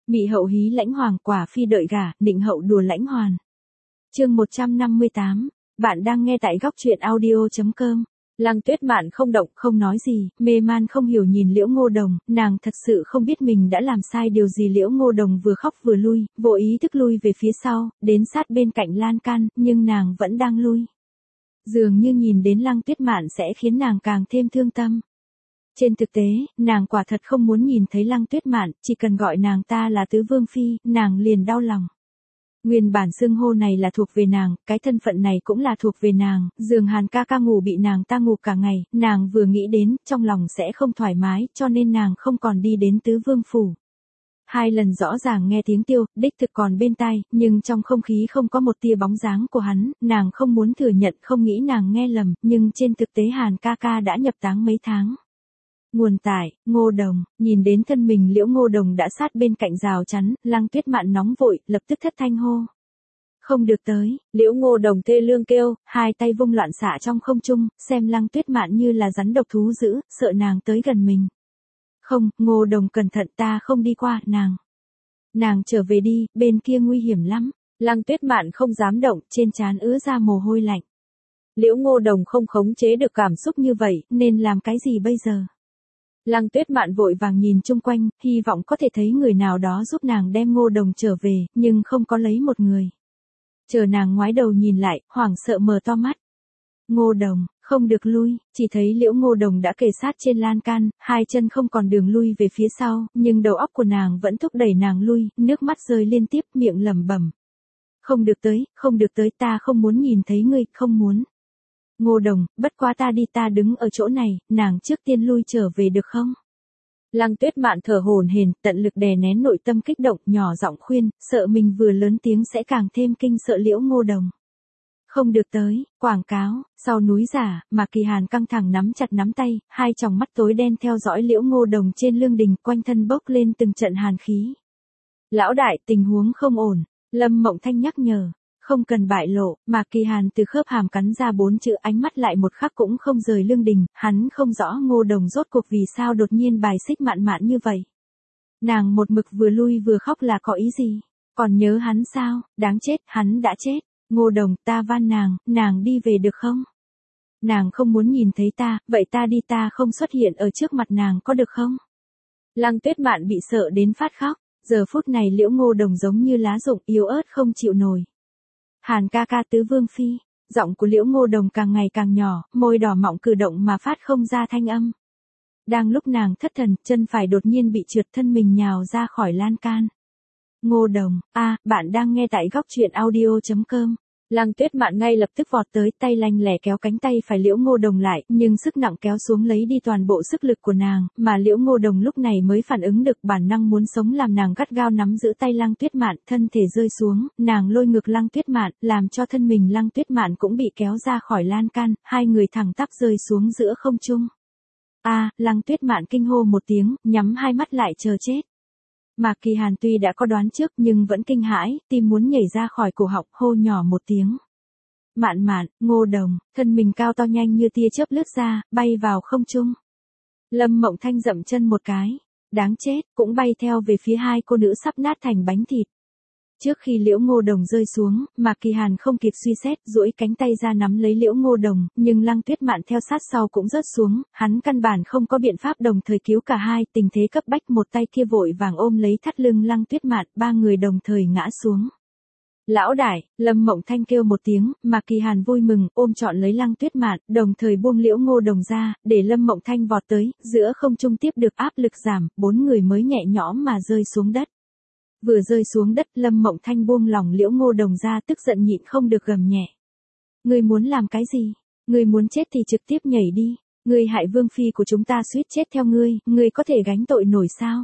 Mị hậu hí lãnh hoàng, quả phi đợi gả, định hậu đùa lãnh hoàn. Chương 158, bạn đang nghe tại góc truyện audio.com. Lăng Tuyết Mạn không động, không nói gì, mê man không hiểu nhìn Liễu Ngô Đồng, nàng thật sự không biết mình đã làm sai điều gì. Liễu Ngô Đồng vừa khóc vừa lui, vô ý thức lui về phía sau, đến sát bên cạnh lan can, nhưng nàng vẫn đang lui. Dường như nhìn đến Lăng Tuyết Mạn sẽ khiến nàng càng thêm thương tâm. Trên thực tế, nàng quả thật không muốn nhìn thấy Lăng Tuyết Mạn, chỉ cần gọi nàng ta là tứ vương phi, nàng liền đau lòng. Nguyên bản xưng hô này là thuộc về nàng, cái thân phận này cũng là thuộc về nàng, giường Hàn ca ca ngủ bị nàng ta ngủ cả ngày, nàng vừa nghĩ đến, trong lòng sẽ không thoải mái, cho nên nàng không còn đi đến tứ vương phủ. 2 lần rõ ràng nghe tiếng Tiêu, đích thực còn bên tai, nhưng trong không khí không có một tia bóng dáng của hắn, nàng không muốn thừa nhận, không nghĩ nàng nghe lầm, nhưng trên thực tế Hàn ca ca đã nhập táng mấy tháng. Nguồn tải, Ngô Đồng, nhìn đến thân mình Liễu Ngô Đồng đã sát bên cạnh rào chắn, Lăng Tuyết Mạn nóng vội, lập tức thất thanh hô. Không được tới, Liễu Ngô Đồng thê lương kêu, 2 tay vung loạn xạ trong không trung, xem Lăng Tuyết Mạn như là rắn độc thú dữ, sợ nàng tới gần mình. Không, Ngô Đồng cẩn thận, ta không đi qua, Nàng trở về đi, bên kia nguy hiểm lắm. Lăng Tuyết Mạn không dám động, trên trán ứa ra mồ hôi lạnh. Liễu Ngô Đồng không khống chế được cảm xúc như vậy, nên làm cái gì bây giờ? Lăng Tuyết Mạn vội vàng nhìn chung quanh, hy vọng có thể thấy người nào đó giúp nàng đem Ngô Đồng trở về, nhưng không có lấy một người. Chờ nàng ngoái đầu nhìn lại, hoảng sợ mở to mắt. Ngô Đồng, không được lui, chỉ thấy Liễu Ngô Đồng đã kề sát trên lan can, 2 chân không còn đường lui về phía sau, nhưng đầu óc của nàng vẫn thúc đẩy nàng lui, nước mắt rơi liên tiếp, miệng lẩm bẩm. Không được tới, ta không muốn nhìn thấy ngươi, không muốn. Ngô Đồng, bất quá ta đi, ta đứng ở chỗ này, nàng trước tiên lui trở về được không? Lăng Tuyết Mạn thở hổn hển, tận lực đè nén nội tâm kích động, nhỏ giọng khuyên, sợ mình vừa lớn tiếng sẽ càng thêm kinh sợ Liễu Ngô Đồng. Không được tới, quảng cáo, sau núi giả, Mạc Kỳ Hàn căng thẳng nắm chặt nắm tay, 2 tròng mắt tối đen theo dõi Liễu Ngô Đồng trên lương đình, quanh thân bốc lên từng trận hàn khí. Lão đại, tình huống không ổn, Lâm Mộng Thanh nhắc nhở. Không cần bại lộ, Mạc Kỳ Hàn từ khớp hàm cắn ra 4 chữ, ánh mắt lại một khắc cũng không rời lương đình, hắn không rõ Ngô Đồng rốt cuộc vì sao đột nhiên bài xích Mạn Mạn như vậy. Nàng một mực vừa lui vừa khóc là có ý gì? Còn nhớ hắn sao? Đáng chết, hắn đã chết. Ngô Đồng, ta van nàng đi về được không? Nàng không muốn nhìn thấy ta, vậy ta đi, ta không xuất hiện ở trước mặt nàng có được không? Lăng Tuyết Mạn bị sợ đến phát khóc, giờ phút này Liễu Ngô Đồng giống như lá rụng yếu ớt không chịu nổi. Hàn ca ca tứ vương phi, giọng của Liễu Ngô Đồng càng ngày càng nhỏ, môi đỏ mọng cử động mà phát không ra thanh âm. Đang lúc nàng thất thần, chân phải đột nhiên bị trượt, thân mình nhào ra khỏi lan can. Ngô Đồng, bạn đang nghe tại góc truyện audio.com. Lăng Tuyết Mạn ngay lập tức vọt tới, tay lanh lẻ kéo cánh tay phải Liễu Ngô Đồng lại, nhưng sức nặng kéo xuống lấy đi toàn bộ sức lực của nàng, mà Liễu Ngô Đồng lúc này mới phản ứng được bản năng muốn sống làm nàng gắt gao nắm giữ tay Lăng Tuyết Mạn, thân thể rơi xuống, nàng lôi ngược Lăng Tuyết Mạn, làm cho thân mình Lăng Tuyết Mạn cũng bị kéo ra khỏi lan can, 2 người thẳng tắp rơi xuống giữa không trung. Lăng Tuyết Mạn kinh hô một tiếng, nhắm 2 mắt lại chờ chết. Mạc Kỳ Hàn tuy đã có đoán trước nhưng vẫn kinh hãi, tim muốn nhảy ra khỏi cổ họng, hô nhỏ một tiếng. Mạn Mạn, Ngô Đồng, thân mình cao to nhanh như tia chớp lướt ra, bay vào không trung. Lâm Mộng Thanh dậm chân một cái, đáng chết, cũng bay theo về phía 2 cô nữ sắp nát thành bánh thịt. Trước khi Liễu Ngô Đồng rơi xuống, Mạc Kỳ Hàn không kịp suy xét, duỗi cánh tay ra nắm lấy Liễu Ngô Đồng, nhưng Lăng Tuyết Mạn theo sát sau cũng rớt xuống, hắn căn bản không có biện pháp đồng thời cứu cả hai, tình thế cấp bách, một tay kia vội vàng ôm lấy thắt lưng Lăng Tuyết Mạn, 3 người đồng thời ngã xuống. Lão đại, Lâm Mộng Thanh kêu một tiếng, Mạc Kỳ Hàn vui mừng, ôm trọn lấy Lăng Tuyết Mạn, đồng thời buông Liễu Ngô Đồng ra, để Lâm Mộng Thanh vọt tới, giữa không trung tiếp được áp lực giảm, 4 người mới nhẹ nhõm mà rơi xuống đất. Vừa rơi xuống đất, Lâm Mộng Thanh buông lỏng Liễu Ngô Đồng ra, tức giận nhịn không được gầm nhẹ. Ngươi muốn làm cái gì? Ngươi muốn chết thì trực tiếp nhảy đi. Ngươi hại vương phi của chúng ta suýt chết theo ngươi có thể gánh tội nổi sao?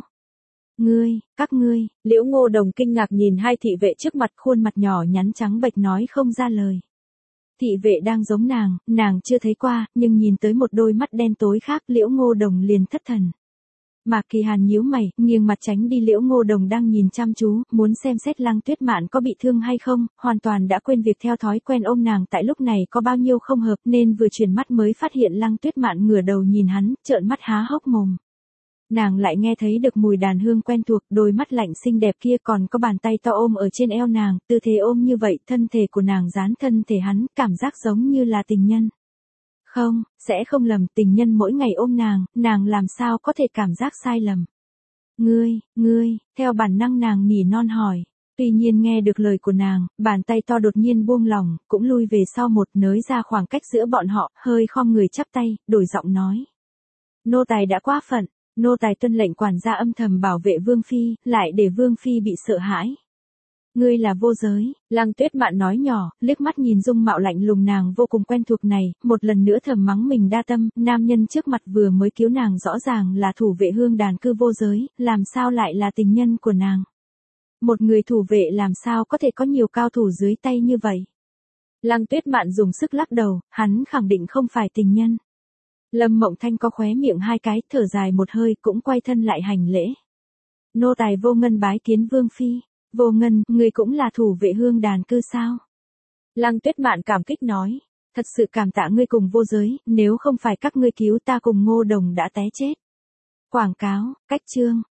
Các ngươi, Liễu Ngô Đồng kinh ngạc nhìn 2 thị vệ trước mặt, khuôn mặt nhỏ nhắn trắng bệch nói không ra lời. Thị vệ đang giống nàng chưa thấy qua, nhưng nhìn tới một đôi mắt đen tối khác, Liễu Ngô Đồng liền thất thần. Mạc Kỳ Hàn nhíu mày, nghiêng mặt tránh đi Liễu Ngô Đồng đang nhìn chăm chú, muốn xem xét Lăng Tuyết Mạn có bị thương hay không, hoàn toàn đã quên việc theo thói quen ôm nàng tại lúc này có bao nhiêu không hợp, nên vừa chuyển mắt mới phát hiện Lăng Tuyết Mạn ngửa đầu nhìn hắn, trợn mắt há hốc mồm. Nàng lại nghe thấy được mùi đàn hương quen thuộc, đôi mắt lạnh xinh đẹp kia còn có bàn tay to ôm ở trên eo nàng, tư thế ôm như vậy, thân thể của nàng dán thân thể hắn, cảm giác giống như là tình nhân. Không, sẽ không lầm, tình nhân mỗi ngày ôm nàng làm sao có thể cảm giác sai lầm. Ngươi, theo bản năng nàng nỉ non hỏi. Tuy nhiên nghe được lời của nàng, bàn tay to đột nhiên buông lỏng, cũng lui về sau một nới ra khoảng cách giữa bọn họ, hơi khom người chắp tay, đổi giọng nói. Nô tài đã quá phận, nô tài tuân lệnh quản gia âm thầm bảo vệ Vương Phi, lại để Vương Phi bị sợ hãi. Ngươi là vô giới, Lăng Tuyết Mạn nói nhỏ, liếc mắt nhìn dung mạo lạnh lùng nàng vô cùng quen thuộc này, một lần nữa thầm mắng mình đa tâm, nam nhân trước mặt vừa mới cứu nàng rõ ràng là thủ vệ hương đàn cư vô giới, làm sao lại là tình nhân của nàng. Một người thủ vệ làm sao có thể có nhiều cao thủ dưới tay như vậy. Lăng Tuyết Mạn dùng sức lắc đầu, hắn khẳng định không phải tình nhân. Lâm Mộng Thanh có khóe miệng hai cái, thở dài một hơi cũng quay thân lại hành lễ. Nô tài Vô Ngân bái kiến Vương Phi. Vô Ngân, người cũng là thủ vệ hương đàn cư sao? Lăng Tuyết Mạn cảm kích nói. Thật sự cảm tạ ngươi cùng vô giới, nếu không phải các ngươi cứu ta cùng Ngô Đồng đã té chết. Quảng cáo, cách chương.